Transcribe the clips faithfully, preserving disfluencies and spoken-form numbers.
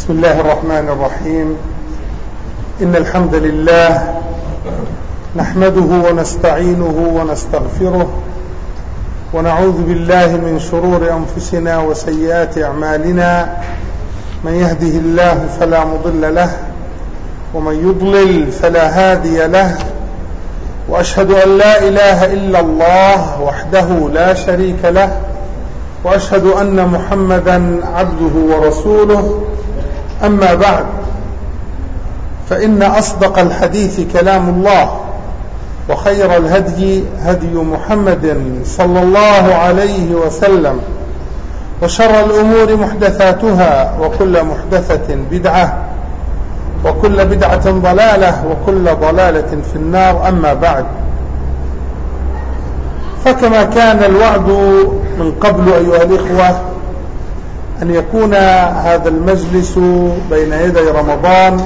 بسم الله الرحمن الرحيم. إن الحمد لله نحمده ونستعينه ونستغفره ونعوذ بالله من شرور أنفسنا وسيئات أعمالنا. من يهده الله فلا مضل له ومن يضلل فلا هادي له، وأشهد أن لا إله إلا الله وحده لا شريك له، وأشهد أن محمدا عبده ورسوله. أما بعد، فإن أصدق الحديث كلام الله، وخير الهدي هدي محمد صلى الله عليه وسلم، وشر الأمور محدثاتها، وكل محدثة بدعة، وكل بدعة ضلالة، وكل ضلالة في النار. أما بعد، فكما كان الوعد من قبل أيها الإخوة أن يكون هذا المجلس بين يدي رمضان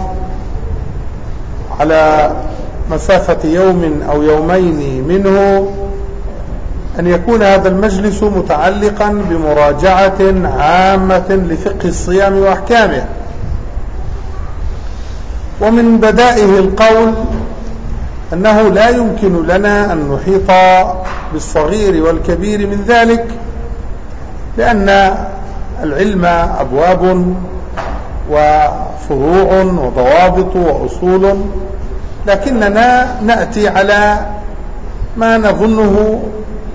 على مسافة يوم أو يومين منه، أن يكون هذا المجلس متعلقا بمراجعة عامة لفقه الصيام وأحكامه. ومن بدائه القول أنه لا يمكن لنا أن نحيط بالصغير والكبير من ذلك، لأن العلم أبواب وفروع وضوابط وأصول، لكننا نأتي على ما نظنه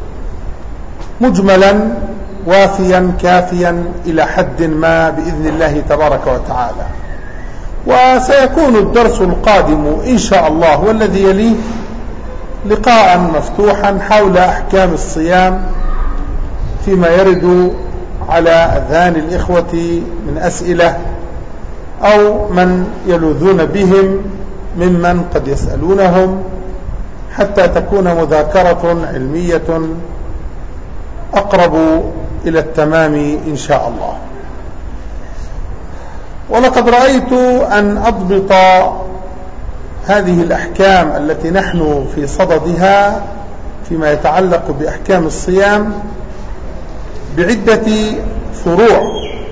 مجملا وافيا كافيا إلى حد ما بإذن الله تبارك وتعالى. وسيكون الدرس القادم إن شاء الله والذي يليه لقاء مفتوحا حول أحكام الصيام فيما يرد على أذهان الإخوة من أسئلة أو من يلوذون بهم ممن قد يسألونهم، حتى تكون مذاكرة علمية أقرب إلى التمام إن شاء الله. ولقد رأيت أن أضبط هذه الأحكام التي نحن في صددها فيما يتعلق بأحكام الصيام بعدة فروع.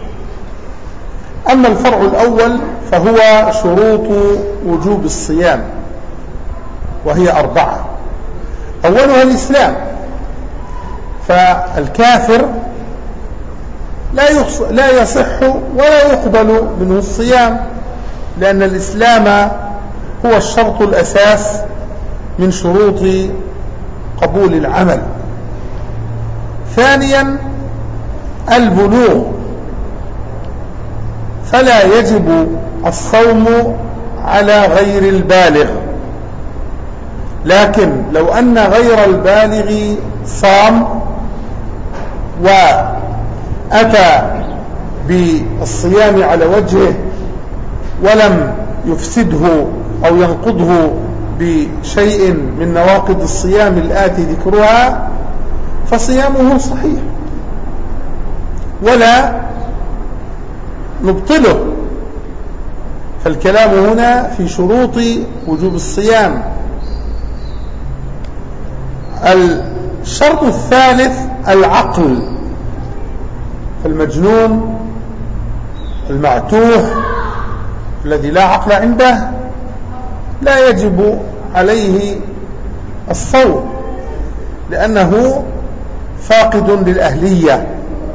أما الفرع الأول فهو شروط وجوب الصيام، وهي أربعة. أولها الإسلام، فالكافر لا لا يصح ولا يقبل منه الصيام، لأن الإسلام هو الشرط الأساس من شروط قبول العمل. ثانيا البلوغ، فلا يجب الصوم على غير البالغ، لكن لو أن غير البالغ صام وأتى بالصيام على وجهه ولم يفسده أو ينقضه بشيء من نواقض الصيام الآتي ذكرها، فصيامه صحيح ولا نبطله. فالكلام هنا في شروط وجوب الصيام. الشرط الثالث العقل، فالمجنون المعتوه الذي لا عقل عنده لا يجب عليه الصوم، لأنه فاقد للأهلية.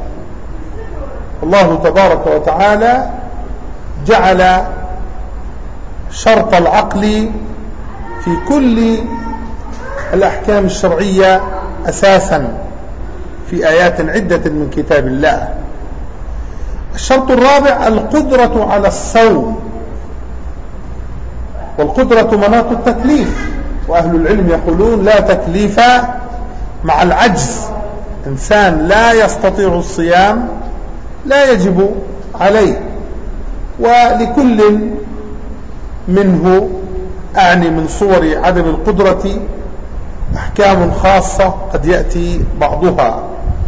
الله تبارك وتعالى جعل شرط العقل في كل الأحكام الشرعية أساسا في آيات عدة من كتاب الله. الشرط الرابع القدرة على الصوم، والقدرة مناط التكليف، وأهل العلم يقولون لا تكليف مع العجز. إنسان لا يستطيع الصيام لا يجب عليه، ولكل منه أعني من صور عدم القدرة أحكام خاصة قد يأتي بعضها.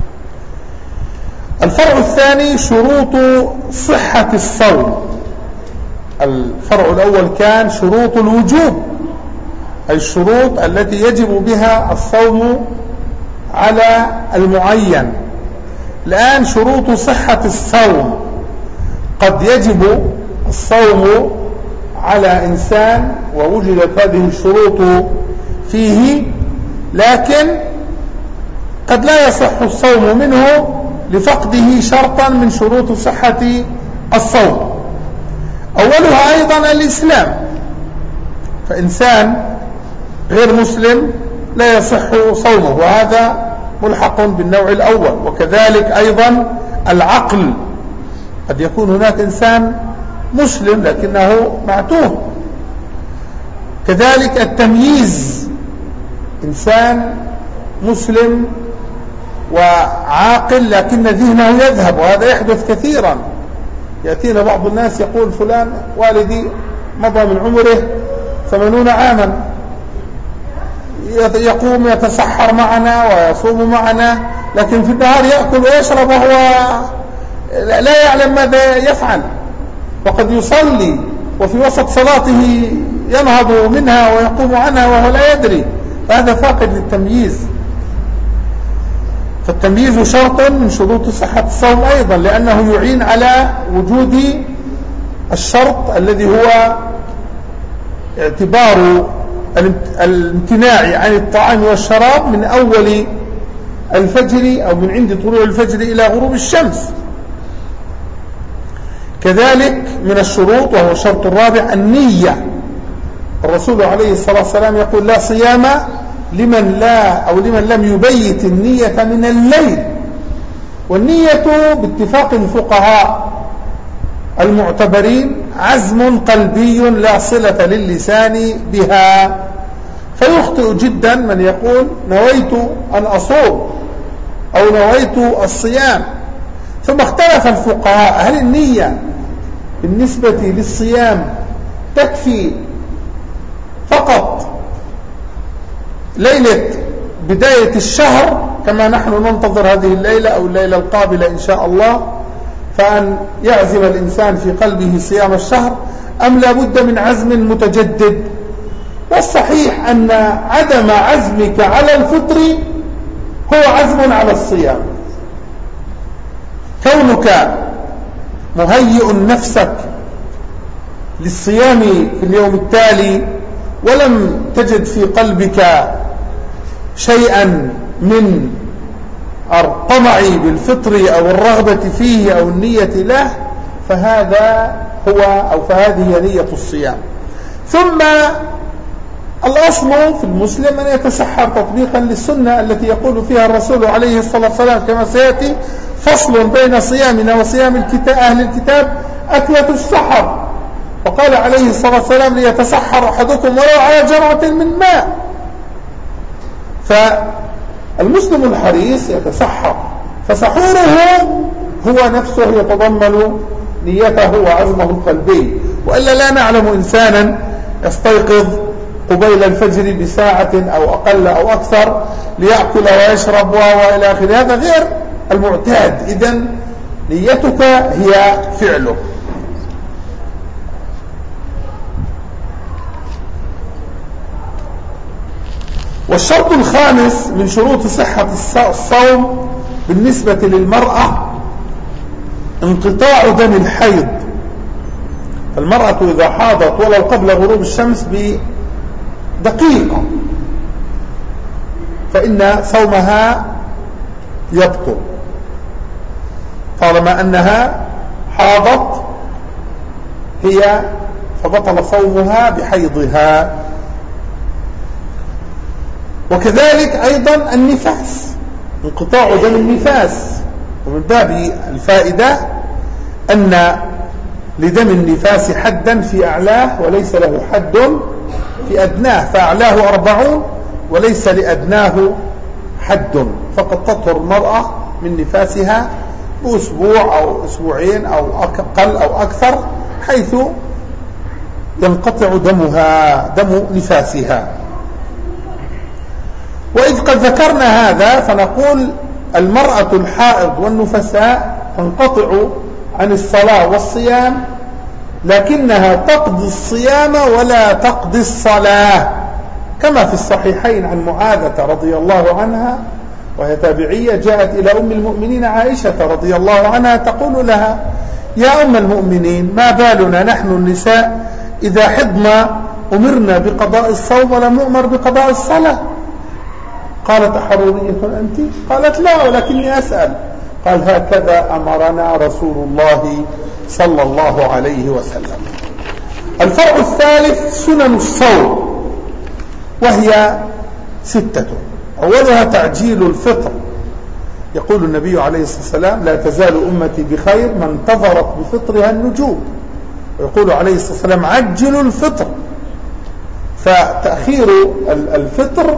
الفرع الثاني شروط صحة الصوم. الفرع الأول كان شروط الوجوب، أي الشروط التي يجب بها الصوم على المعين. الآن شروط صحة الصوم، قد يجب الصوم على إنسان ووجدت هذه الشروط فيه، لكن قد لا يصح الصوم منه لفقده شرطا من شروط صحة الصوم. أولها أيضا الإسلام، فإنسان غير مسلم لا يصح صومه، وهذا ملحق بالنوع الأول. وكذلك أيضا العقل، قد يكون هناك إنسان مسلم لكنه معتوه. كذلك التمييز، إنسان مسلم وعاقل لكن ذهنه يذهب، وهذا يحدث كثيرا. يأتينا بعض الناس يقول فلان والدي مضى من عمره ثمانون عاما، يقوم يتسحر معنا ويصوم معنا، لكن في النهار يأكل ويشرب وهو لا يعلم ماذا يفعل، وقد يصلي وفي وسط صلاته ينهض منها ويقوم عنها وهو لا يدري، فهذا فاقد للتمييز. فالتمييز شرط من شروط صحة الصوم أيضا، لأنه يعين على وجود الشرط الذي هو اعتبار الامتناع عن الطعام والشراب من أول الفجر أو من عند طلوع الفجر إلى غروب الشمس. كذلك من الشروط، وهو الشرط الرابع، النية. الرسول عليه الصلاة والسلام يقول: لا صيام لمن لا أو لمن لم يبيت النية من الليل. والنية باتفاق الفقهاء المعتبرين عزم قلبي لا صلة للسان بها، فيخطئ جدا من يقول نويت أن أصوم أو نويت الصيام. ثم اختلف الفقهاء: هل النية بالنسبة للصيام تكفي فقط ليلة بداية الشهر كما نحن ننتظر هذه الليلة أو الليلة القابلة إن شاء الله، فأن يعزم الإنسان في قلبه صيام الشهر، أم لا بد من عزم متجدد؟ والصحيح أن عدم عزمك على الفطر هو عزم على الصيام. كونك مهيئ نفسك للصيام في اليوم التالي ولم تجد في قلبك شيئا من الطمع بالفطر أو الرغبة فيه أو النية له، فهذا هو أو فهذه نية الصيام. ثم الأصل في المسلم أن يتسحر تطبيقا للسنة التي يقول فيها الرسول عليه الصلاة والسلام كما سيأتي: فصل بين صيامنا وصيام الكتاب أهل الكتاب أكلة السحر. وقال عليه الصلاة والسلام: ليتسحر أحدكم ولو على جرعة من ماء. فالمسلم الحريص يتسحر، فسحوره هو نفسه يتضمن نيته وعزمه القلبي، وإلا لا نعلم إنسانا يستيقظ قبيل الفجر بساعة أو أقل أو أكثر ليأكل ويشرب وإلى آخره، هذا غير المعتاد. إذن نيتك هي فعله. والشرط الخامس من شروط صحة الصوم بالنسبة للمرأة انقطاع دم الحيض. المرأة إذا حاضت ولو قبل غروب الشمس بدقيقة فإن صومها يبطل، طالما أنها حاضت هي فبطل صومها بحيضها. وكذلك أيضا النفاس، انقطاع دم النفاس. ومن باب الفائدة أن لدم النفاس حدا في أعلاه وليس له حد في أدناه، فأعلاه أربعون وليس لأدناه حد، فقد تطهر المرأة من نفاسها بأسبوع أو أسبوعين أو أقل أو أكثر، حيث ينقطع دمها دم نفاسها. وإذ قد ذكرنا هذا فنقول المرأة الحائض والنفساء تنقطع عن الصلاة والصيام، لكنها تقضي الصيام ولا تقضي الصلاة، كما في الصحيحين عن معاذة رضي الله عنها وهي تابعية، جاءت إلى أم المؤمنين عائشة رضي الله عنها تقول لها: يا أم المؤمنين ما بالنا نحن النساء إذا حضنا أمرنا بقضاء الصوم ولم نؤمر بقضاء الصلاة؟ قالت أحرورية أنت؟ قالت لا ولكني أسأل. قال هكذا أمرنا رسول الله صلى الله عليه وسلم. الفرع الثالث سنن الصوم، وهي ستة. أولها تعجيل الفطر. يقول النبي عليه الصلاة والسلام لا تزال أمتي بخير ما انتظرت بفطرها النجوم، ويقول عليه الصلاة والسلام عجلوا الفطر. فتأخير الفطر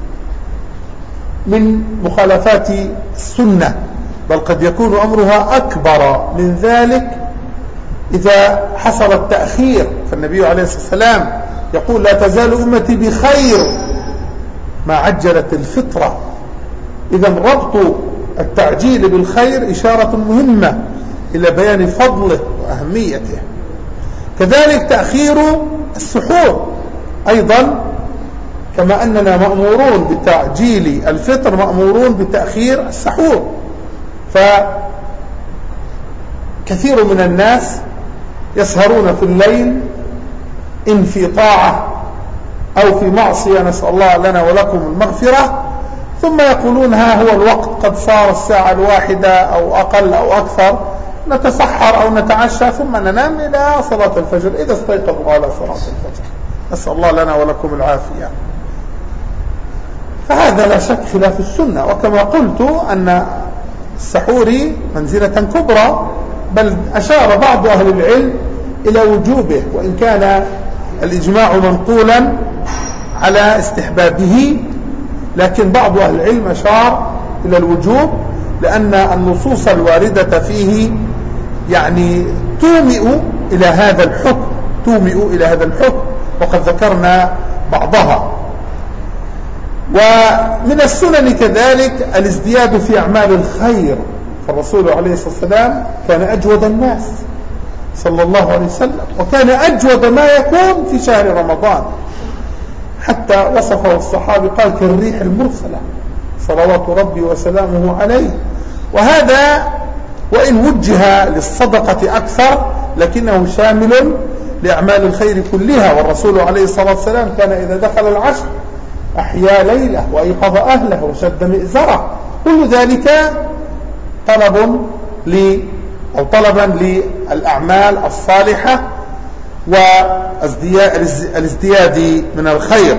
من مخالفات السنة، بل قد يكون أمرها أكبر من ذلك إذا حصل التأخير. فالنبي عليه الصلاة والسلام يقول لا تزال أمتي بخير ما عجلت الفطرة. إذا ربط التعجيل بالخير إشارة مهمة إلى بيان فضله وأهميته. كذلك تأخير السحور أيضا، كما أننا مأمورون بتعجيل الفطر مأمورون بتأخير السحور. فكثير من الناس يسهرون في الليل إن في طاعة أو في معصية، نسأل الله لنا ولكم المغفرة، ثم يقولون ها هو الوقت قد صار الساعة الواحدة أو أقل أو أكثر، نتسحر أو نتعشى ثم ننام إلى صلاة الفجر إذا استيقظوا على صلاة الفجر، نسأل الله لنا ولكم العافية. فهذا لا شك خلاف السنة. وكما قلت أن السحور منزلة كبرى، بل أشار بعض أهل العلم إلى وجوبه، وإن كان الإجماع منقولا على استحبابه، لكن بعض أهل العلم أشار إلى الوجوب، لأن النصوص الواردة فيه يعني تومئ إلى هذا الحكم تومئ إلى هذا الحكم وقد ذكرنا بعضها. ومن السنن كذلك الازدياد في أعمال الخير، فالرسول عليه الصلاة والسلام كان أجود الناس صلى الله عليه وسلم، وكان أجود ما يكون في شهر رمضان، حتى وصفه الصحابي قال كالريح المرسلة صلوات ربي وسلامه عليه. وهذا وإن وجه للصدقة أكثر لكنه شامل لأعمال الخير كلها. والرسول عليه الصلاة والسلام كان إذا دخل العشر أحيا ليلة وأيقظ أهله وشد مئزره، كل ذلك طلب ل أو طلبا للأعمال الصالحة والازدياد من الخير.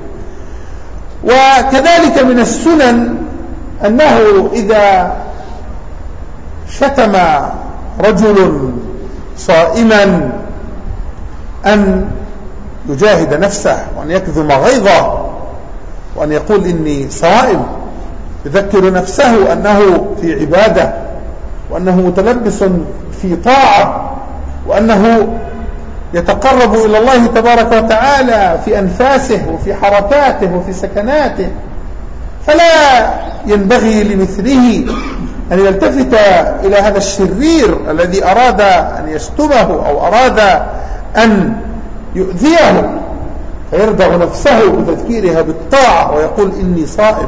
وكذلك من السنن أنه إذا شتم رجل صائما أن يجاهد نفسه وأن يكظم غيظه وأن يقول إني صائم، يذكر نفسه أنه في عبادة وأنه متلبس في طاعة وأنه يتقرب إلى الله تبارك وتعالى في أنفاسه وفي حركاته وفي سكناته. فلا ينبغي لمثله أن يلتفت إلى هذا الشرير الذي أراد أن يشتمه أو أراد أن يؤذيه، فيردع نفسه بتذكيرها بالطاعة ويقول إني صائم.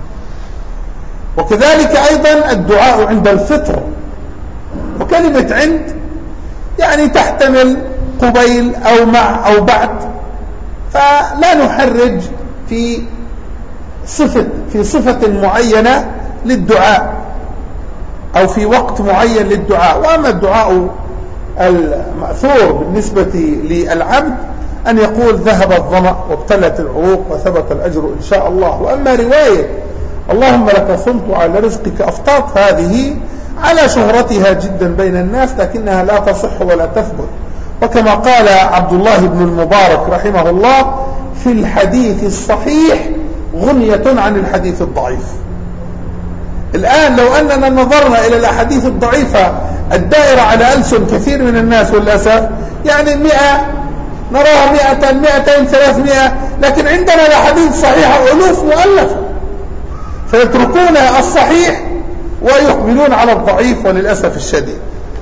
وكذلك أيضا الدعاء عند الفطر، وكلمة عند يعني تحتمل قبيل أو مع أو بعد، فلا نحرج في صفة في صفة معينة للدعاء أو في وقت معين للدعاء. وأما الدعاء المأثور بالنسبة للعبد أن يقول ذهب الظمأ وابتلت العروق وثبت الأجر إن شاء الله. وأما رواية اللهم لك صمت على رزقك أفطرت فهذه على شهرتها جدا بين الناس، لكنها لا تصح ولا تثبت. وكما قال عبد الله بن المبارك رحمه الله في الحديث الصحيح غنية عن الحديث الضعيف. الآن لو أننا نظرنا إلى الأحاديث الضعيفة الدائرة على ألسن كثير من الناس والأسف، يعني مئة نراها مئة مئتين ثلاثمائة، لكن عندنا الأحاديث صحيحة ألوف مؤلفة، فيتركون الصحيح ويقبلون على الضعيف وللأسف الشديد.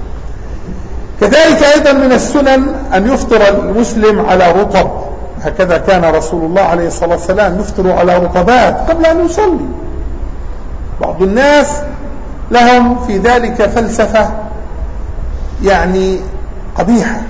كذلك أيضا من السنن أن يفطر المسلم على رطب، هكذا كان رسول الله عليه الصلاة والسلام يفطر على رطبات قبل أن يصلي. بعض الناس لهم في ذلك فلسفة يعني قبيحة،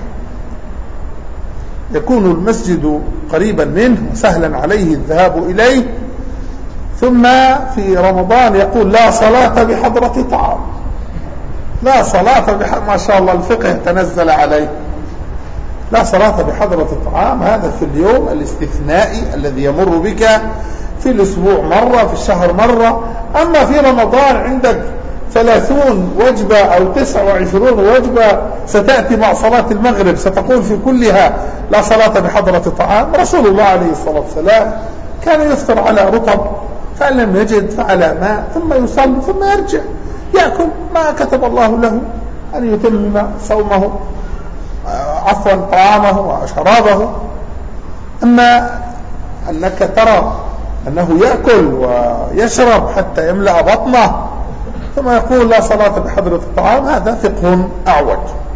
يكون المسجد قريبا منه سهلا عليه الذهاب إليه، ثم في رمضان يقول لا صلاة بحضرة طعام، لا صلاة بحضرة، ما شاء الله الفقه تنزل عليه، لا صلاة بحضرة الطعام. هذا في اليوم الاستثنائي الذي يمر بك في الأسبوع مرة، في الشهر مرة. أما في رمضان عندك ثلاثون وجبة أو تسع وعشرون وجبة ستأتي مع صلاة المغرب، ستقول في كلها لا صلاة بحضرة الطعام. رسول الله عليه الصلاة والسلام كان يفطر على رطب، فإن لم يجد فعلى ماء، ثم يصلي ثم يرجع يأكل ما كتب الله له أن يتمم صومه، عفوا طعامه وشرابه. أما أنك ترى أنه يأكل ويشرب حتى يملأ بطنه ثم يقول لا صلاة بحضرة الطعام، هذا فقه أعوج.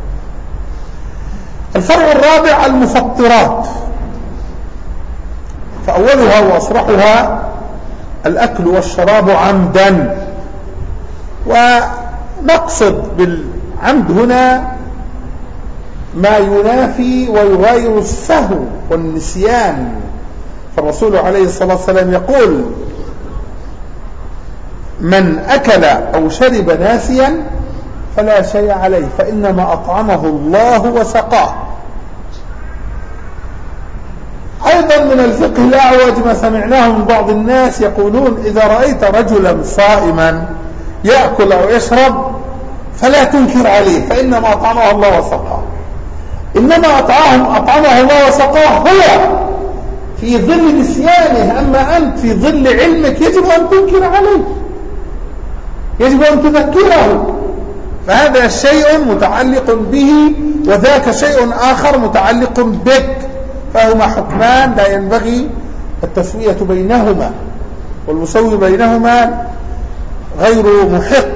الفرع الرابع المفطرات، فأولها وأصرحها الأكل والشراب عمدا، ونقصد بالعمد هنا ما ينافي ويغاير السهو والنسيان. فالرسول عليه الصلاة والسلام يقول من أكل أو شرب ناسيا فلا شيء عليه، فإنما أطعمه الله وسقاه. أيضا من الفقه الأعوج ما سمعناه من بعض الناس يقولون إذا رأيت رجلا صائما يأكل أو يشرب فلا تنكر عليه، فإنما أطعمه الله وسقاه. إنما أطعمه, أطعمه الله وسقاه هو في ظل نسيانه، أما أنت في ظل علمك يجب أن تنكر عليه، يجب أن تذكره. فهذا شيء متعلق به وذاك شيء آخر متعلق بك، فهما حكمان لا ينبغي التسوية بينهما، والمسوي بينهما غير محق.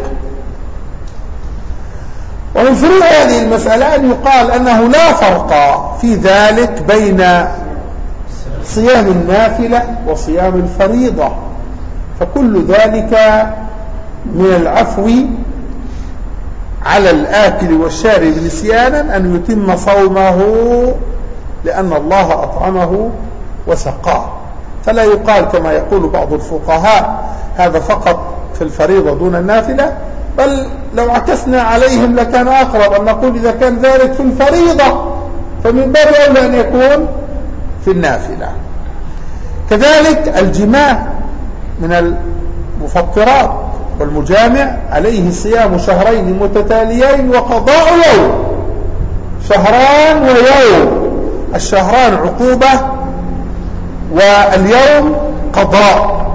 ومن فروع هذه المسألة أن يقال أنه لا فرق في ذلك بين صيام النافلة وصيام الفريضة، فكل ذلك من العفو على الآكل والشارب نسيانا أن يتم صومه لأن الله أطعمه وسقاه. فلا يقال كما يقول بعض الفقهاء هذا فقط في الفريضة دون النافلة، بل لو عكسنا عليهم لكان أقرب أن نقول إذا كان ذلك في الفريضة فمن باب أولى أن يكون في النافلة. كذلك الجماع من المفطرات، والمجامع عليه صيام شهرين متتاليين وقضاء يوم، شهران ويوم، الشهران عقوبة واليوم قضاء.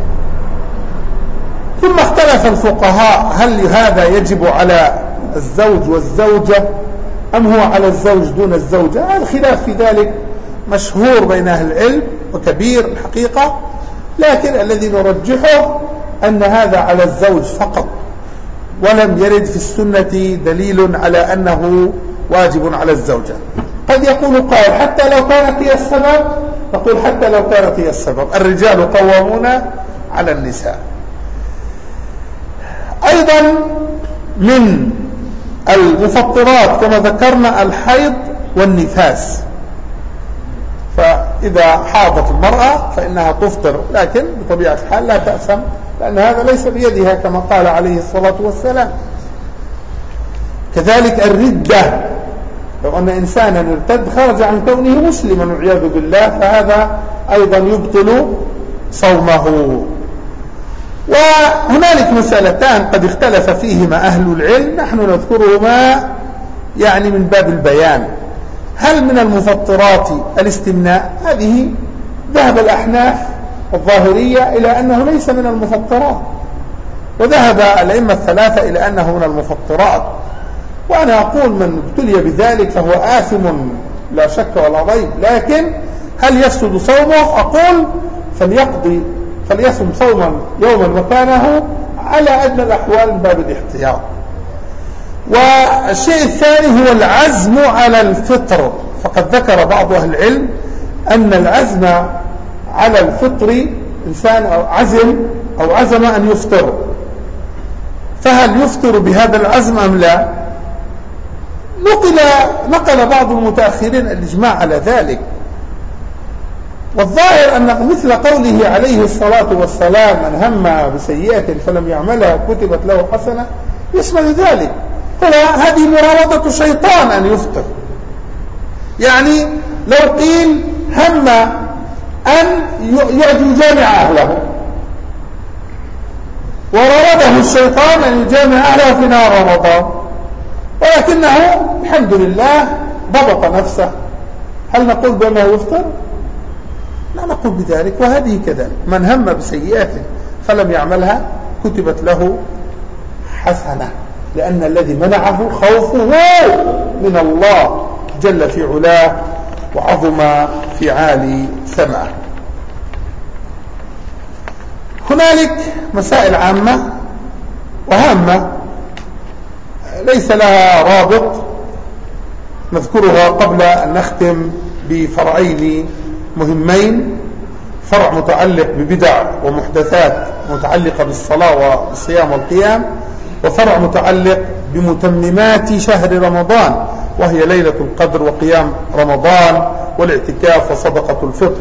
ثم اختلف الفقهاء هل هذا يجب على الزوج والزوجة أم هو على الزوج دون الزوجة. الخلاف في ذلك مشهور بين أهل العلم وكبير الحقيقة، لكن الذي نرجحه أن هذا على الزوج فقط، ولم يرد في السنة دليل على أنه واجب على الزوجة. قد يقول قائل حتى لو كانت هي السبب، نقول حتى لو كانت هي السبب، الرجال قوامون على النساء. أيضا من المفطرات كما ذكرنا الحيض والنفاس، فإذا حاضت المرأة فإنها تفطر، لكن بطبيعة الحال لا تأثم لأن هذا ليس بيدها كما قال عليه الصلاة والسلام. كذلك الردة، لو أن إنسانا ارتد خرج عن كونه مسلما والعياذ بالله فهذا أيضا يبطل صومه. وهنالك مسألتان قد اختلف فيهما أهل العلم، نحن نذكرهما يعني من باب البيان. هل من المفطرات الاستمناء؟ هذه ذهب الأحناف الظاهرية إلى أنه ليس من المفطرات، وذهب الأئمة الثلاثة إلى أنه من المفطرات. وأنا أقول من ابتلي بذلك فهو آثم لا شك ولا ريب، لكن هل يفسد صومه؟ أقول فليقضي فليصم صوما يوما مكانه على أدنى الأحوال من باب الاحتياط. والشيء الثاني هو العزم على الفطر، فقد ذكر بعض أهل العلم أن العزم على الفطر إنسان أو عزم أو عزم أن يفطر، فهل يفطر بهذا العزم أم لا؟ نقل, نقل بعض المتأخرين الإجماع على ذلك، والظاهر أن مثل قوله عليه الصلاة والسلام من هم بسيئة فلم يعملها كتبت له حسنة يشمل ذلك. هنا هذه مراودة شيطان أن يفطر، يعني لو قيل هم أن يجامع أهله وراوده الشيطان أن يجامع أهله في نهار رمضان، ولكنه الحمد لله ضبط نفسه، هل نقول بأنه يفطر؟ لا نقول بذلك. وهذه كذلك من هم بسيئات فلم يعملها كتبت له حسنة، لأن الذي منعه خوفه من الله جل في علاه وعظم في عالي سماه. هنالك مسائل عامة وهامة ليس لها رابط نذكرها قبل أن نختم بفرعين مهمين، فرع متعلق ببدع ومحدثات متعلقة بالصلاة والصيام والقيام، وفرع متعلق بمتممات شهر رمضان وهي ليلة القدر وقيام رمضان والاعتكاف وصدقة الفطر.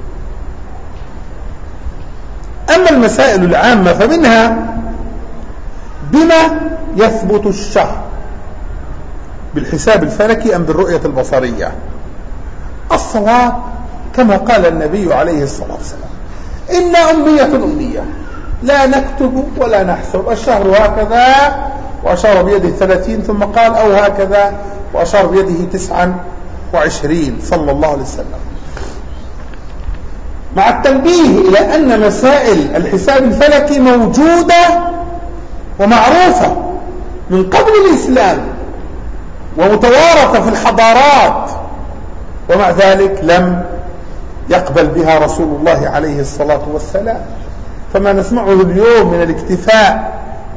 أما المسائل العامة فمنها بما يثبت الشهر، بالحساب الفلكي أم بالرؤية البصرية؟ الصواب كما قال النبي عليه الصلاة والسلام إنا أمية أمية لا نكتب ولا نحسب، الشهر هكذا وأشار بيده ثلاثين ثم قال أو هكذا وأشار بيده تسعا وعشرين صلى الله عليه وسلم، مع التنبيه إلى أن مسائل الحساب الفلكي موجودة ومعروفة من قبل الإسلام ومتوارثة في الحضارات، ومع ذلك لم يقبل بها رسول الله عليه الصلاة والسلام. فما نسمعه اليوم من الاكتفاء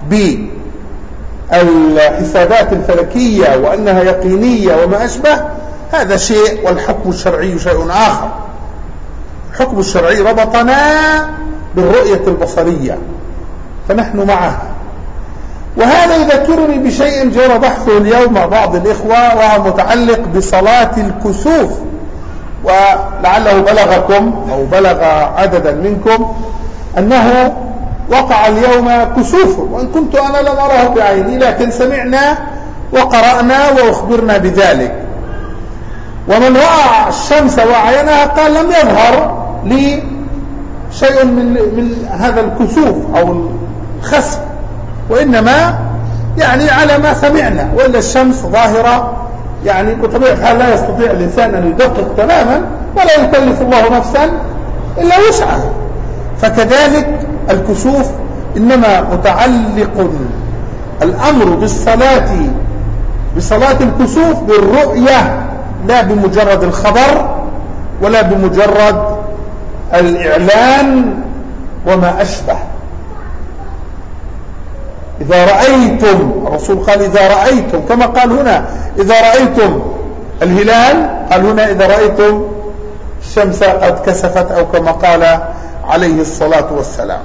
بالحسابات الفلكية وأنها يقينية وما أشبه هذا شيء، والحكم الشرعي شيء آخر. الحكم الشرعي ربطنا بالرؤية البصرية فنحن معها، وهذا يذكرني بشيء جرى بحثه اليوم مع بعض الإخوة وهو متعلق بصلاة الكسوف، ولعله بلغكم أو بلغ عددا منكم أنه وقع اليوم كسوف، وإن كنت أنا لم أراه بعيني لكن سمعنا وقرأنا وأخبرنا بذلك. ومن رأى الشمس وعينها قال لم يظهر لي شيء من, من هذا الكسوف أو الخسف، وإنما يعني على ما سمعنا، وإلا الشمس ظاهرة يعني بطبيعة الحال لا يستطيع الإنسان أن يدقق تماما ولا يكلف الله نفسا إلا وسعها. فكذلك الكسوف إنما متعلق الأمر بالصلاة بصلاة الكسوف بالرؤية لا بمجرد الخبر ولا بمجرد الإعلان وما أشبه. إذا رأيتم، الرسول قال إذا رأيتم، كما قال هنا إذا رأيتم الهلال، قال هنا إذا رأيتم الشمس قد كسفت، أو كما قال عليه الصلاة والسلام.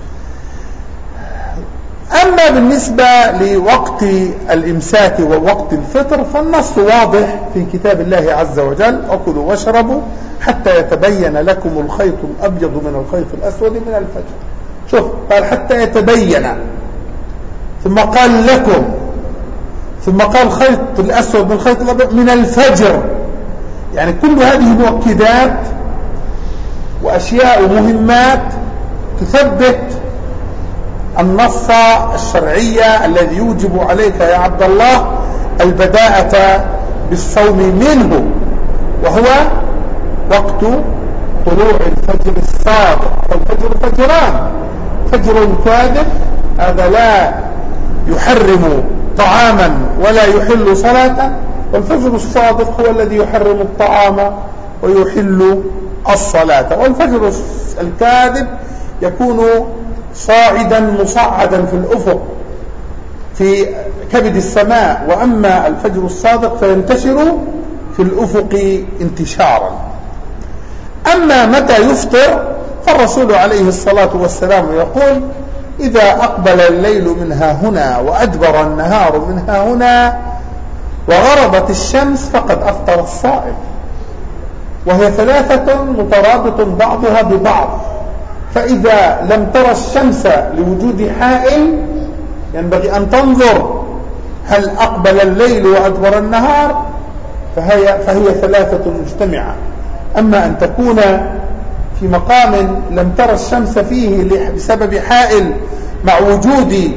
أما بالنسبة لوقت الإمساك ووقت الفطر فالنص واضح في كتاب الله عز وجل أكلوا واشربوا حتى يتبين لكم الخيط الأبيض من الخيط الأسود من الفجر. شوف قال حتى يتبين، ثم قال لكم، ثم قال خيط الأسود من الخيط الأبيض من الفجر. يعني كل هذه مؤكدات وأشياء ومهمات تثبت النص الشرعي الذي يوجب عليك يا عبد الله البداءة بالصوم منه، وهو وقت طلوع الفجر الصادق. فالفجر فجران، فجر كاذب هذا لا يحرم طعاما ولا يحل صلاة، والفجر الصادق هو الذي يحرم الطعام ويحل الصلاة. والفجر الكاذب يكون صاعدا مصعدا في الأفق في كبد السماء، وأما الفجر الصادق فينتشر في الأفق انتشارا. أما متى يفطر فالرسول عليه الصلاة والسلام يقول إذا أقبل الليل من ها هنا وأدبر النهار من ها هنا وغربت الشمس فقد أفطر الصائم، وهي ثلاثة مترابط بعضها ببعض. فإذا لم ترى الشمس لوجود حائل ينبغي أن تنظر هل أقبل الليل وأدبر النهار، فهي, فهي ثلاثة مجتمعة. أما أن تكون في مقام لم ترى الشمس فيه بسبب حائل مع وجود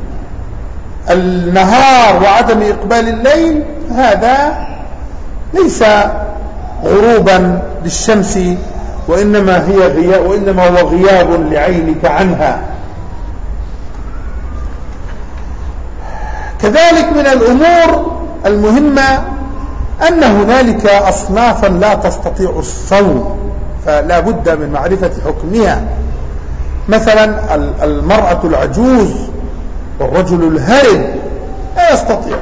النهار وعدم إقبال الليل، هذا ليس غروبا للشمس، وإنما هي غياب، وإنما هو غياب لعينك عنها. كذلك من الأمور المهمة أن هنالك أصنافا لا تستطيع الصوم، فلا بد من معرفة حكمها. مثلا المرأة العجوز والرجل الهرم لا يستطيع،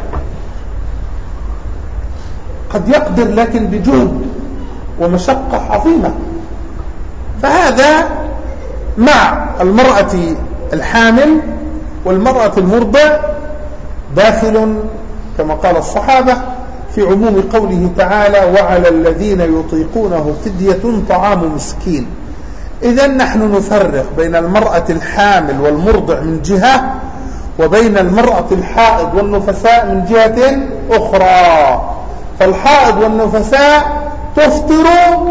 قد يقدر لكن بجهد ومشقة عظيمة. فهذا مع المرأة الحامل والمرأة المرضع داخل كما قال الصحابة في عموم قوله تعالى: وعلى الذين يطيقونه فدية طعام مسكين. إذن نحن نفرق بين المرأة الحامل والمرضع من جهة، وبين المرأة الحائض والنفساء من جهة أخرى. فالحائض والنفساء تفطر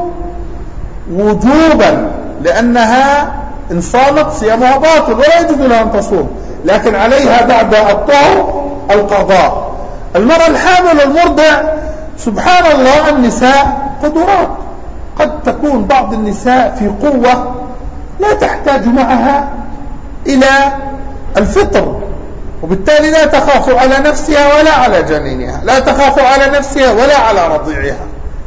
وجوبا لأنها إن صامت صيامها باطل ولا يجوز لها أن تصوم، لكن عليها بعد الطهر القضاء. المرأة الحامل والمرضع سبحان الله النساء قدرات، قد تكون بعض النساء في قوة لا تحتاج معها إلى الفطر، وبالتالي لا تخاف على نفسها ولا على جنينها، لا تخاف على نفسها ولا على رضيعها،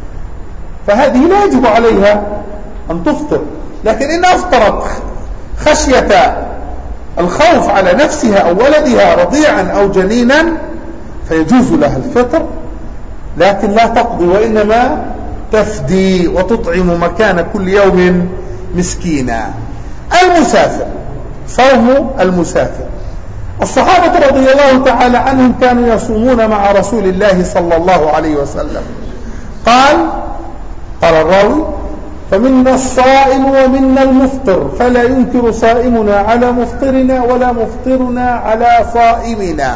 فهذه لا يجب عليها أن تفطر. لكن إن أفطرت خشية الخوف على نفسها أو ولدها رضيعا أو جنينا فيجوز لها الفطر، لكن لا تقضي، وإنما تفدي وتطعم مكان كل يوم مسكينا. المسافر، صوم المسافر، الصحابة رضي الله تعالى عنهم كانوا يصومون مع رسول الله صلى الله عليه وسلم. قال قال الراوي: فمنا الصائم ومنا المفطر، فلا ينكر صائمنا على مفطرنا ولا مفطرنا على صائمنا.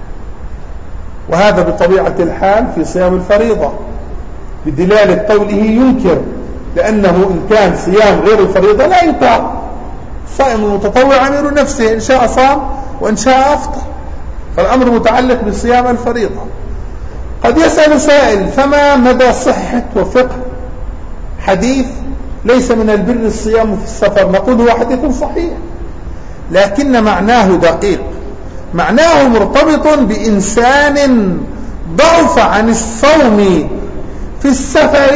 وهذا بطبيعة الحال في صيام الفريضة بدلالة قوله ينكر، لأنه إن كان صيام غير الفريضة لا يطاق. الصائم المتطوع أمير نفسه، إن شاء صام وإن شاء أفطر، فالأمر متعلق بصيام الفريضة. قد يسأل سائل: فما مدى صحة وفقه حديث ليس من البر الصيام في السفر؟ نقول هو حديث صحيح، لكن معناه دقيق، معناه مرتبط بإنسان ضعف عن الصوم في السفر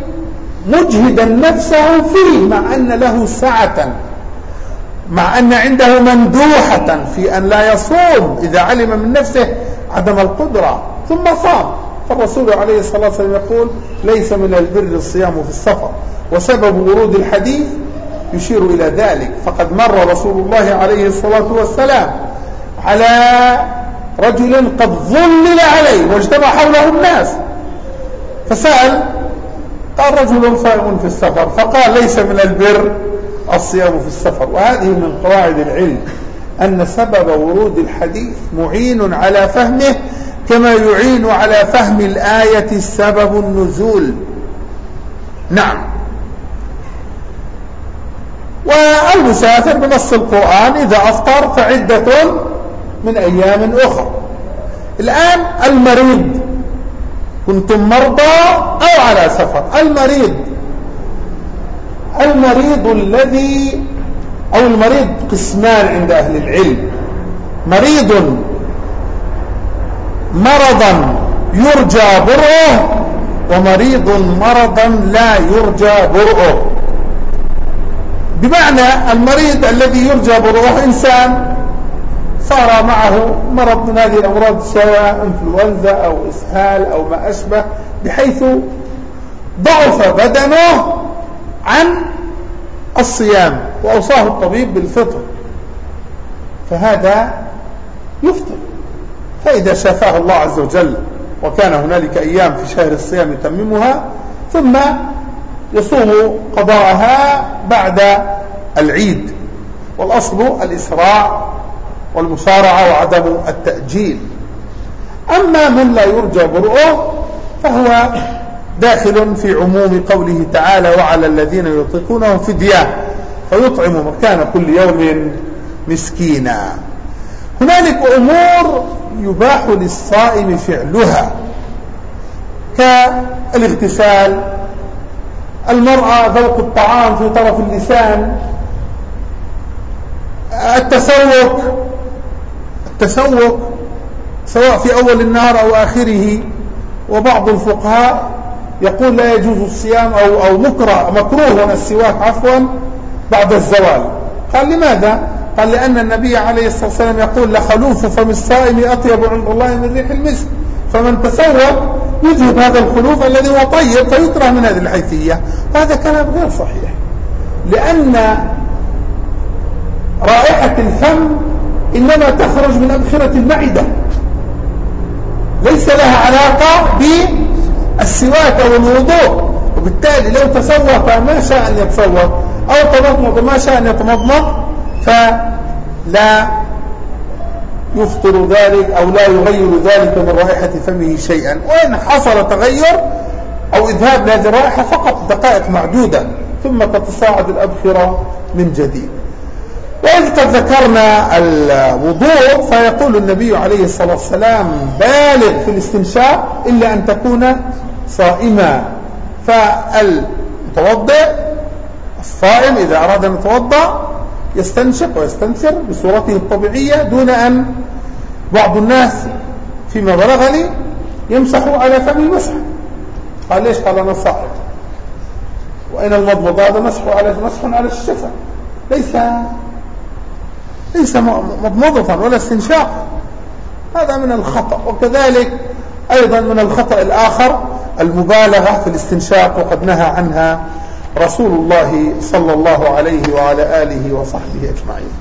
مجهدا نفسه فيه، مع أن له سعة، مع أن عنده مندوحة في أن لا يصوم إذا علم من نفسه عدم القدرة ثم صام. فالرسول عليه الصلاة والسلام يقول: ليس من البر الصيام في السفر. وسبب ورود الحديث يشير إلى ذلك، فقد مر رسول الله عليه الصلاة والسلام على رجل قد ظلل عليه واجتمع حوله الناس، فسأل، قال: رجل صائم في السفر، فقال: ليس من البر الصيام في السفر. وهذه من قواعد العلم أن سبب ورود الحديث معين على فهمه، كما يعين على فهم الآية سبب النزول. نعم. والمسافر بنص القرآن إذا أفطر فعدة من أيام أخرى. الآن المريض، كنتم مرضى أو على سفر. المريض المريض الذي أو المريض قسمان عند أهل العلم: مريض مرضا يرجى برؤه، ومريض مرضا لا يرجى برؤه. بمعنى المريض الذي يرجى برؤه إنسان صار معه مرض من هذه الأمراض، سواء انفلونزا أو إسهال أو ما أشبه، بحيث ضعف بدنه عن الصيام وأوصاه الطبيب بالفطر، فهذا يفطر. فإذا شافاه الله عز وجل وكان هنالك أيام في شهر الصيام يتممها ثم يصوم قضاءها بعد العيد، والأصل الإسراع والمسارعة وعدم التأجيل. أما من لا يرجى برؤه فهو داخل في عموم قوله تعالى وعلى الذين يطيقونه فدية فيطعم مكان كل يوم مسكينا. هنالك أمور يباح للصائم فعلها كالاغتسال، المرأة ذوق الطعام في طرف اللسان، التسوق التسوق سواء في أول النهار أو آخره. وبعض الفقهاء يقول لا يجوز الصيام أو, أو مكره مكروه السواك عفوا بعد الزوال. قال لماذا؟ قال لأن النبي عليه الصلاة والسلام يقول لخلوف فم الصائم أطيب عند الله من ريح المسك، فمن تسوق يذهب هذا الخلوف الذي هو طيب فيكره من هذه الحيثية. وهذا كلام غير صحيح، لأن رائحة الفم إنما تخرج من أبخرة المعدة، ليس لها علاقة بالسواك أو الوضوء. وبالتالي لو تسوق ما شاء أن يتسوق أو تمضمض ما شاء أن يتمضمض فلا يفطر ذلك أو لا يغير ذلك من رائحة فمه شيئا. وإن حصل تغير أو إذهاب لهذه الرائحة فقط دقائق معدودة ثم تتصاعد الأبخرة من جديد. وإذ قد ذكرنا الوضوء فيقول النبي عليه الصلاة والسلام بالغ في الاستنشاق إلا أن تكون صائما. فالمتوضئ الصائم إذا أراد أن يتوضأ يستنشق ويستنثر بصورته الطبيعية دون أن بعض الناس فيما بلغني يمسحوا على فم المسح. قال ليش؟ قال أنا صائم. وإن المضمضة هذا مسح على مسح على الشفة، ليس ليس مضمضة ولا استنشاق، هذا من الخطأ. وكذلك أيضا من الخطأ الآخر المبالغة في الاستنشاق، وقد نهى عنها رسول الله صلى الله عليه وعلى آله وصحبه أجمعين.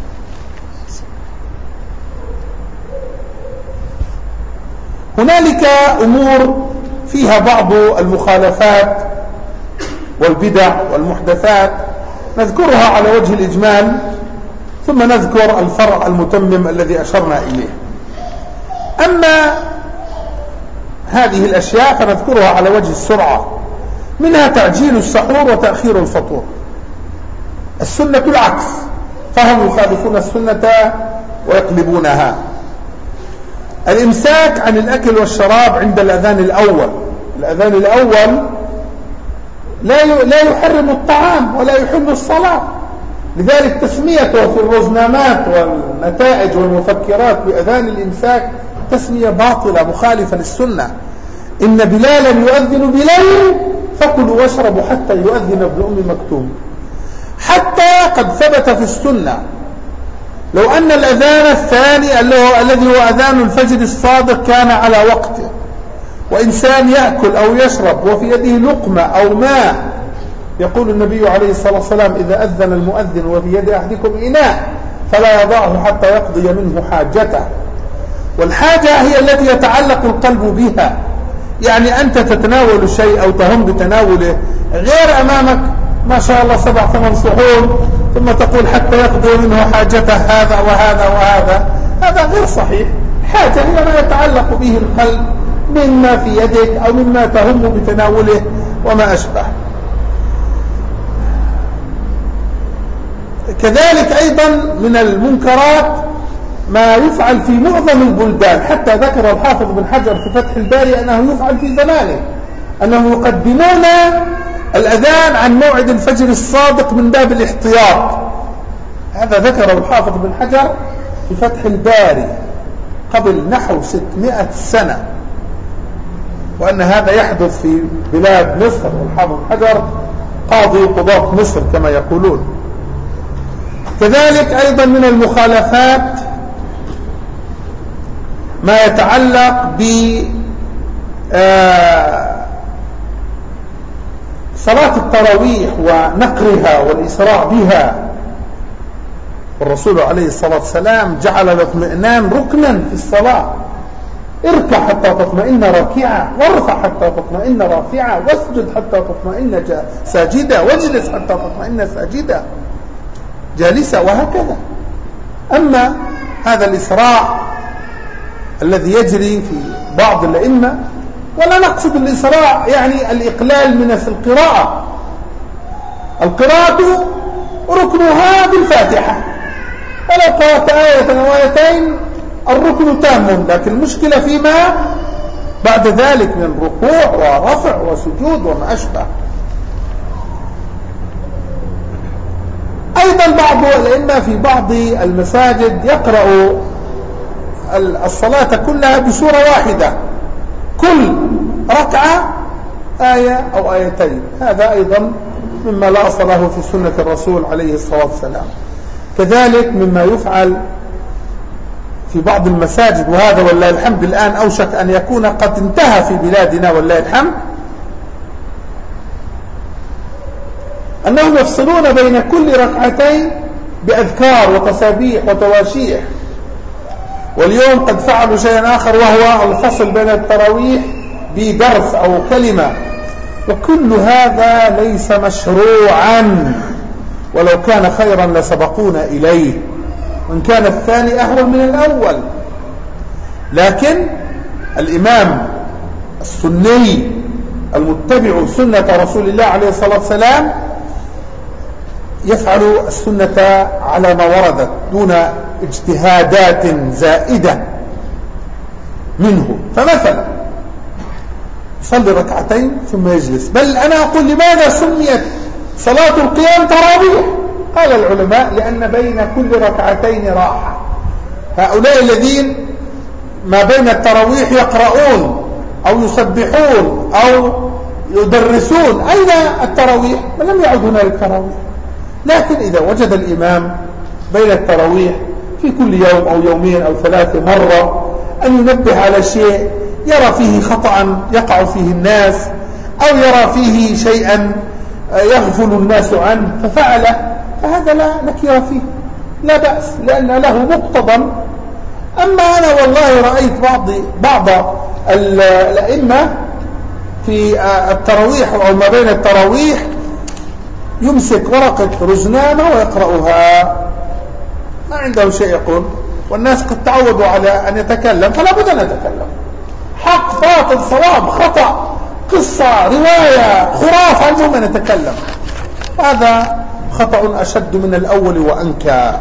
هنالك أمور فيها بعض المخالفات والبدع والمحدثات نذكرها على وجه الإجمال، ثم نذكر الفرع المتمم الذي أشرنا إليه. أما هذه الأشياء فنذكرها على وجه السرعة، منها تعجيل السحور وتأخير الفطور. السنة العكس، فهم يخالفون السنة ويقلبونها. الإمساك عن الأكل والشراب عند الأذان الأول. الأذان الأول لا لا يحرم الطعام ولا يحل الصلاة، لذلك تسميته في الرزنامات والنتائج والمفكرات بأذان الإمساك تسمية باطلة مخالفة للسنة. إن بلالا يؤذن بليل فكلوا واشربوا حتى يؤذن ابن أم مكتوم. حتى قد ثبت في السنة لو أن الأذان الثاني الذي هو أذان الفجر الصادق كان على وقته، وإنسان يأكل أو يشرب وفي يده لقمة أو ماء، يقول النبي عليه الصلاة والسلام إذا أذن المؤذن وفي يد أحدكم إناء فلا يضعه حتى يقضي منه حاجته. والحاجة هي التي يتعلق القلب بها، يعني أنت تتناول شيء أو تهم بتناوله، غير أمامك ما شاء الله سبع ثمان صحون ثم تقول حتى يقضي منه حاجته هذا وهذا وهذا، هذا غير صحيح. حاجة هي ما يتعلق به القلب مما في يدك أو مما تهم بتناوله وما أشبه. كذلك أيضا من المنكرات ما يفعل في معظم البلدان، حتى ذكر الحافظ بن حجر في فتح الباري أنه يفعل في زمانه، أنه يقدمون الأذان عن موعد الفجر الصادق من باب الاحتياط. هذا ذكره الحافظ بن حجر في فتح الباري قبل نحو ستمائة سنة، وأن هذا يحدث في بلاد مصر، والحافظ بن حجر قاضي قضاة مصر كما يقولون. كذلك أيضا من المخالفات ما يتعلق ب صلاة التراويح ونقرها والإسراع بها. والرسول عليه الصلاة والسلام جعل الاطمئنان ركنا في الصلاة، اركع حتى تطمئن راكعا، وارفع حتى تطمئن رافعا، واسجد حتى تطمئن ساجدا، واجلس حتى تطمئن ساجدا جالسا، وهكذا. أما هذا الإسراع الذي يجري في بعض الأئمة، ولا نقصد الإسراع يعني الإقلال من القراءة، القراءة ركنها بالفاتحة، فلو قرأت آية أو آيتين الركن تام، لكن المشكلة فيما بعد ذلك من ركوع ورفع وسجود وما أشبه. أيضا بعض الأئمة في بعض المساجد يقرأ الصلاة كلها بسورة واحدة، كل ركعة آية أو آيتين، هذا أيضا مما لا أصل له في سنة الرسول عليه الصلاة والسلام. كذلك مما يفعل في بعض المساجد، وهذا والله الحمد الآن أوشك أن يكون قد انتهى في بلادنا والله الحمد، أنهم يفصلون بين كل ركعتين بأذكار وتسابيح وتواشيح. واليوم قد فعلوا شيئا آخر، وهو الفصل بين التراويح بدرس أو كلمة، وكل هذا ليس مشروعا، ولو كان خيرا لسبقونا إليه، وإن كان الثاني أهون من الأول. لكن الإمام السني المتبع سنة رسول الله عليه الصلاة والسلام يفعل السنة على ما وردت دون اجتهادات زائدة منه. فمثلا يصلي ركعتين ثم يجلس، بل أنا أقول لماذا سميت صلاة القيام تراويح؟ قال العلماء لأن بين كل ركعتين راحة. هؤلاء الذين ما بين التراويح يقرؤون أو يسبحون أو يدرسون، أين التراويح؟ لم يعد هنالك تراويح. لكن إذا وجد الإمام بين التراويح في كل يوم أو يومين أو ثلاثة مرة أن ينبه على شيء يرى فيه خطأ يقع فيه الناس، أو يرى فيه شيئا يغفل الناس عنه ففعله، فهذا لا نكير فيه، لا بأس، لأن له مقتضى. أما أنا والله رأيت بعض بعض الأئمة في التراويح أو ما بين التراويح يمسك ورقة رزنامة ويقرأها، ما عنده شيء يقول، والناس قد تعودوا على أن يتكلم، فلا بد أن نتكلم، حق باطل صواب خطأ قصة رواية خرافة، المهم أن نتكلم. هذا خطأ أشد من الأول وأنكى.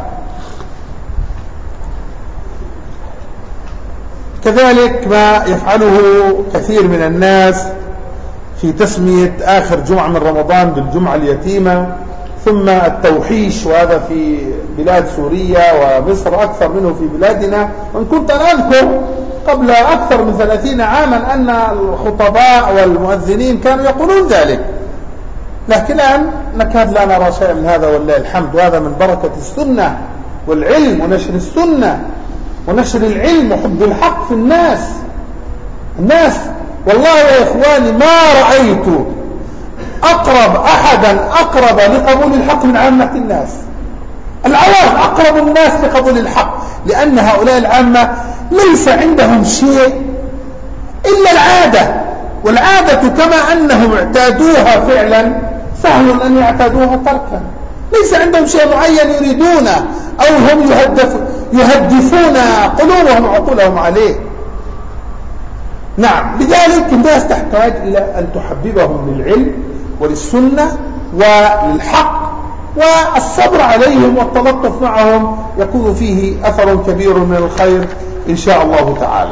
كذلك ما يفعله كثير من الناس في تسمية آخر جمعة من رمضان بالجمعة اليتيمة، ثم التوحيش، وهذا في بلاد سوريا ومصر أكثر منه في بلادنا. وإن كنت أنا أذكر قبل أكثر من ثلاثين عاما أن الخطباء والمؤذنين كانوا يقولون ذلك، لكن الآن نكاد لا نرى شيء من هذا والله الحمد. وهذا من بركة السنة والعلم ونشر السنة ونشر العلم وحب الحق في الناس. الناس والله يا إخواني ما رأيت أقرب أحدا أقرب لقبول الحق من عامة الناس. العوام أقرب الناس لقبول الحق، لأن هؤلاء العامة ليس عندهم شيء إلا العادة، والعادة كما أنهم اعتادوها فعلا سهل أن يعتادوها تركا. ليس عندهم شيء معين يريدونه أو هم يهدف يهدفون قلوبهم وعقولهم عليه. نعم، لذلك الناس تحتاج إلى أن تحببهم للعلم وللسنة وللحق، والصبر عليهم والتلطف معهم يكون فيه أثر كبير من الخير إن شاء الله تعالى.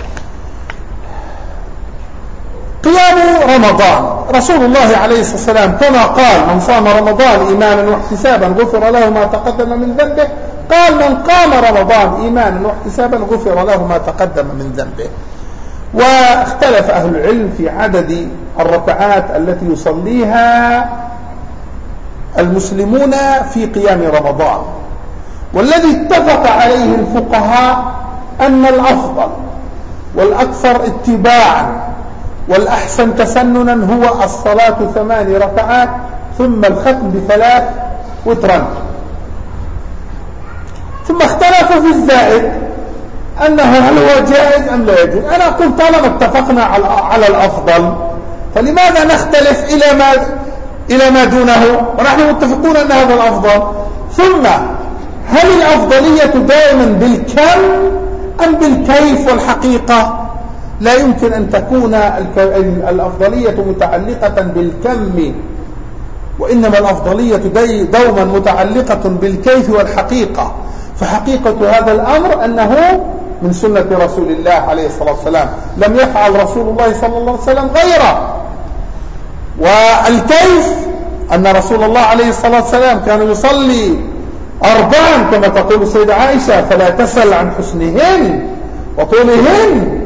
قيام رمضان، رسول الله عليه الصلاة والسلام كما قال: من صام رمضان إيمانا واحتسابا غفر له ما تقدم من ذنبه، قال: من قام رمضان إيمانا واحتسابا غفر له ما تقدم من ذنبه. واختلف أهل العلم في عدد الركعات التي يصليها المسلمون في قيام رمضان، والذي اتفق عليه الفقهاء أن الأفضل والأكثر اتباعا والأحسن تسننا هو الصلاة ثمان ركعات ثم الختم بثلاث وترا. ثم اختلفوا في الزائد، أنه هل هو جائز أم لا يجوز. أنا قلت طالما اتفقنا على الأفضل فلماذا نختلف إلى ما إلى ما دونه ونحن متفقون أن هذا الأفضل. ثم هل الأفضلية دائما بالكم أم بالكيف والحقيقة؟ لا يمكن أن تكون الأفضلية متعلقة بالكم، وإنما الأفضلية دوما متعلقة بالكيف والحقيقة. فحقيقة هذا الأمر أنه من سنة رسول الله عليه الصلاة والسلام، لم يفعل رسول الله صلى الله عليه وسلم غيره. والكيف أن رسول الله عليه الصلاة والسلام كان يصلي أربعا كما تقول السيدة عائشة، فلا تسل عن حسنهن وطولهن.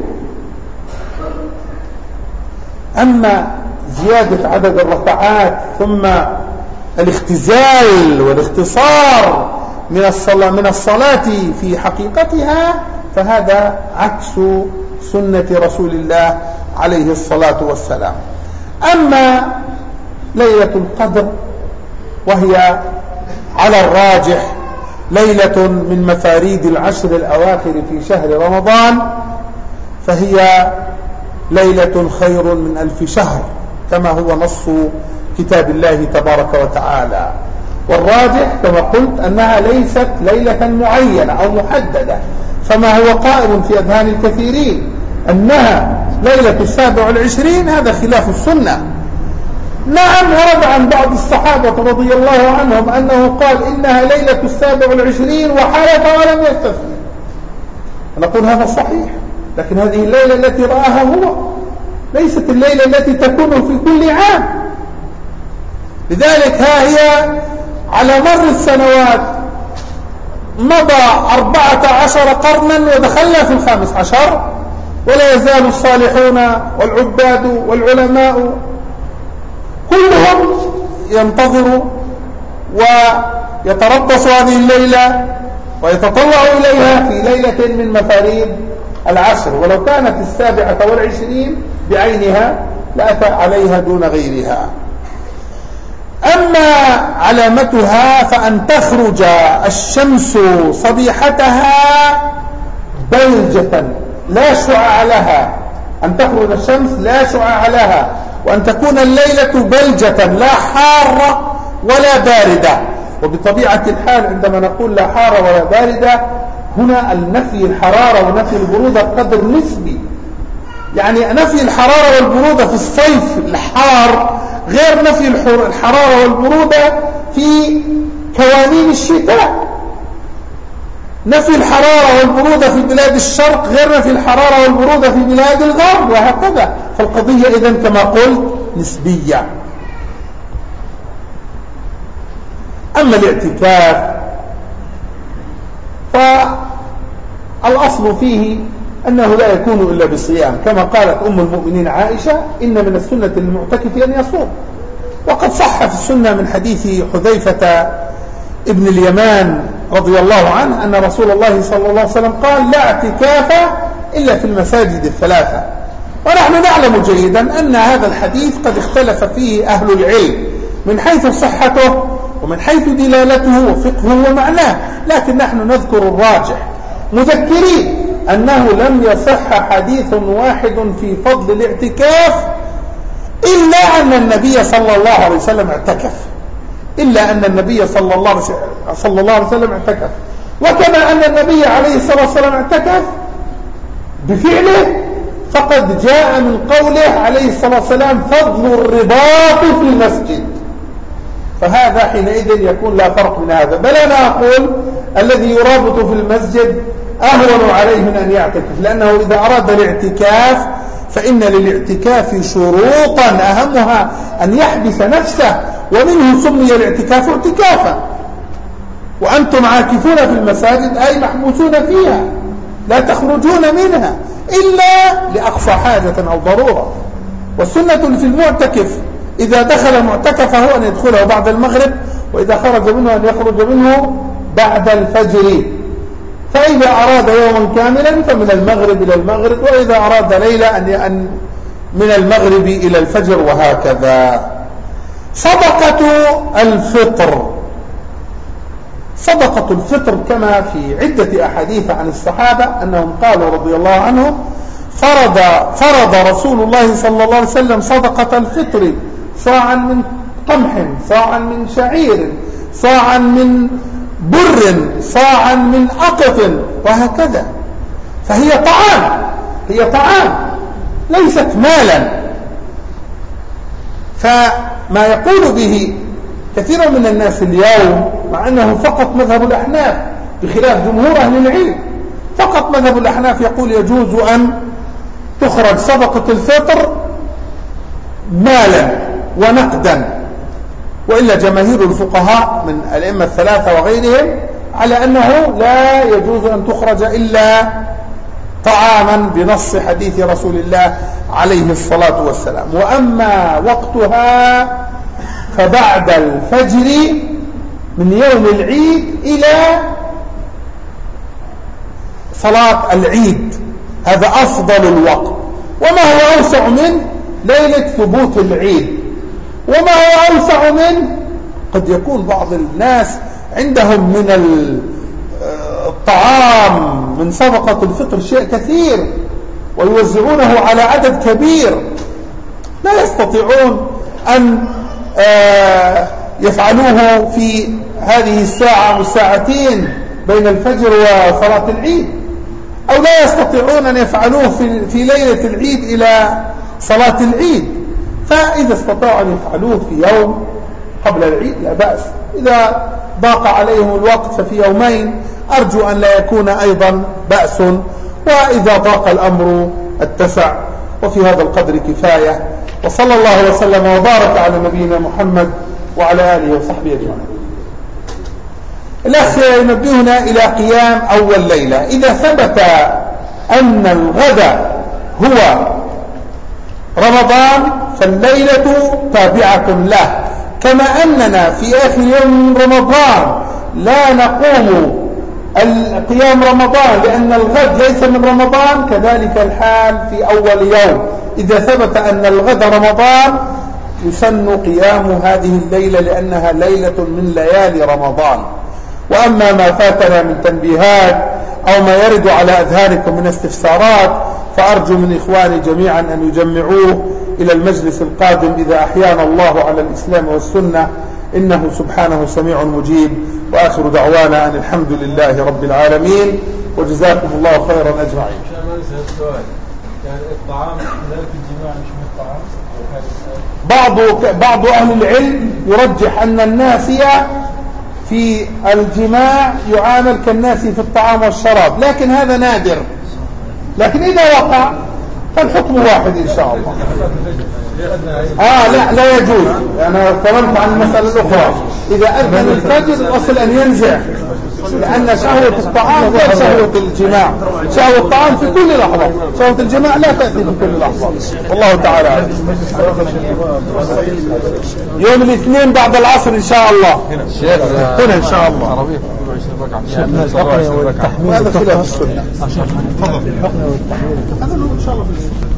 أما زيادة عدد الركعات ثم الاختزال والاختصار من الصلاة, من الصلاة في حقيقتها فهذا عكس سنة رسول الله عليه الصلاة والسلام. أما ليلة القدر وهي على الراجح ليلة من مفاريد العشر الأواخر في شهر رمضان، فهي ليلة خير من ألف شهر كما هو نص كتاب الله تبارك وتعالى. والراجح كما قلت أنها ليست ليلة معينة أو محددة، فما هو قائم في أذهان الكثيرين أنها ليلة السابع والعشرين هذا خلاف السنة. نعم ورد عن بعض الصحابة رضي الله عنهم أنه قال إنها ليلة السابع والعشرين وحالة ولم يستثني. نقول هذا صحيح، لكن هذه الليلة التي رآها هو ليست الليلة التي تكون في كل عام. لذلك ها هي على مر السنوات مضى أربعة عشر قرنا ودخلنا في الخامس عشر، ولا يزال الصالحون والعباد والعلماء كلهم ينتظروا ويتربصوا هذه الليلة ويتطلعوا إليها في ليلة من مفاريد العشر، ولو كانت السابعة والعشرين بعينها لأتى عليها دون غيرها. أما علامتها فأن تخرج الشمس صبيحتها بلجة لا شعاع لها، أن تخرج الشمس لا شعاع لها، وأن تكون الليلة بلجة لا حارة ولا باردة. وبطبيعة الحال عندما نقول لا حارة ولا باردة هنا النفي الحرارة ونفي البرودة قدر نسبي، يعني نفي الحرارة والبرودة في الصيف الحار غير نفي الحرارة والبرودة في كوانين الشتاء. نفي الحرارة والبرودة في بلاد الشرق غير نفي الحرارة والبرودة في بلاد الغرب، وهكذا. فالقضية إذن كما قلت نسبية. أما الاعتكاف فالأصل فيه أنه لا يكون إلا بصيام، كما قالت أم المؤمنين عائشة إن من السنة للمعتكف أن يصوم. وقد صح في السنة من حديث حذيفة ابن اليمان رضي الله عنه أن رسول الله صلى الله عليه وسلم قال لا اعتكاف إلا في المساجد الثلاثة. ونحن نعلم جيدا أن هذا الحديث قد اختلف فيه أهل العلم من حيث صحته ومن حيث دلالته وفقهه ومعناه، لكن نحن نذكر الراجح مذكرين أنه لم يصح حديث واحد في فضل الاعتكاف إلا أن النبي صلى الله عليه وسلم اعتكف إلا أن النبي صلى الله صلى الله عليه وسلم اعتكف وكما أن النبي عليه الصلاة والسلام اعتكف بفعله، فقد جاء من قوله عليه الصلاة والسلام فضل الرباط في المسجد. فهذا حينئذ يكون لا فرق من هذا، بل أنا أقول الذي يرابط في المسجد أهون عليه من أن يعتكف، لأنه إذا أراد الاعتكاف فإن للاعتكاف شروطا أهمها أن يحبس نفسه، ومنه سمي الاعتكاف اعتكافا. وأنتم عاكفون في المساجد أي محبوسون فيها لا تخرجون منها إلا لأقصى حاجة أو ضرورة. والسنة في المعتكف إذا دخل معتكفه أن يدخله بعد المغرب، وإذا خرج منه أن يخرج منه بعد الفجر. فإذا أراد يوما كاملا فمن المغرب إلى المغرب، وإذا أراد ليلة أن من المغرب إلى الفجر، وهكذا. صدقة الفطر صدقة الفطر كما في عدة أحاديث عن الصحابة أنهم قالوا رضي الله عنهم فرض, فرض رسول الله صلى الله عليه وسلم صدقة الفطر صاعا من قمح، صاعا من شعير، صاعا من بر، صاعا من أقط، وهكذا. فهي طعام، هي طعام ليست مالا. فما يقول به كثير من الناس اليوم، مع أنه فقط مذهب الأحناف بخلاف جمهور أهل العلم، فقط مذهب الأحناف يقول يجوز أن تخرج صدقة الفطر مالا ونقدا، وإلا جماهير الفقهاء من الأئمة الثلاثة وغيرهم على أنه لا يجوز أن تخرج إلا طعاما بنص حديث رسول الله عليه الصلاة والسلام. وأما وقتها فبعد الفجر من يوم العيد إلى صلاة العيد، هذا أفضل الوقت. وما هو أوسع من ليلة ثبوت العيد، وما هو أوسع من قد يكون بعض الناس عندهم من الطعام من صدقة الفطر شيء كثير ويوزعونه على عدد كبير، لا يستطيعون أن يفعلوه في هذه الساعة والساعتين بين الفجر وصلاة العيد، أو لا يستطيعون أن يفعلوه في, في ليلة العيد إلى صلاة العيد. فإذا استطاعوا أن يفعلوه في يوم قبل العيد لا بأس، إذا ضاق عليهم الوقت ففي يومين أرجو أن لا يكون أيضا بأس، وإذا ضاق الأمر اتسع. وفي هذا القدر كفاية، وصلى الله وسلم وبارك على نبينا محمد وعلى آله وصحبه أجمعين. الأخ ينبهنا إلى قيام أول ليلة. إذا ثبت أن الغد هو رمضان فالليلة تابعة له، كما أننا في آخر يوم من رمضان لا نقوم القيام رمضان لأن الغد ليس من رمضان، كذلك الحال في أول يوم. إذا ثبت أن الغد رمضان يسن قيام هذه الليلة لأنها ليلة من ليالي رمضان. وأما ما فاتنا من تنبيهات أو ما يرد على أذهانكم من استفسارات فأرجو من إخواني جميعا أن يجمعوه إلى المجلس القادم إذا أحيانا الله على الإسلام والسنة، إنه سبحانه سميع مجيب. وآخر دعوانا أن الحمد لله رب العالمين، وجزاكم الله خيرا أجمعين. يعني الطعام ذلك الجماع مش من الطعام؟ بعض بعض أهل العلم يرجح أن الناسية في الجماع يعامل كالناسي في الطعام والشراب، لكن هذا نادر. لكن إذا وقع فالحكم واحد إن شاء الله. آه لا لا يجوز. أنا تكلمت عن المسألة الأخرى. إذا أذن الفجر الأصل أن ينزع، لأن شهوة الطعام غير شهوة الجماع. شهوة الطعام في كل لحظة، شهوة الجماع لا تأتي في كل لحظة. والله تعالى يوم الاثنين بعد العصر إن شاء الله، هنا إن شاء الله. هذا خلاف السنة. هذا إن شاء الله.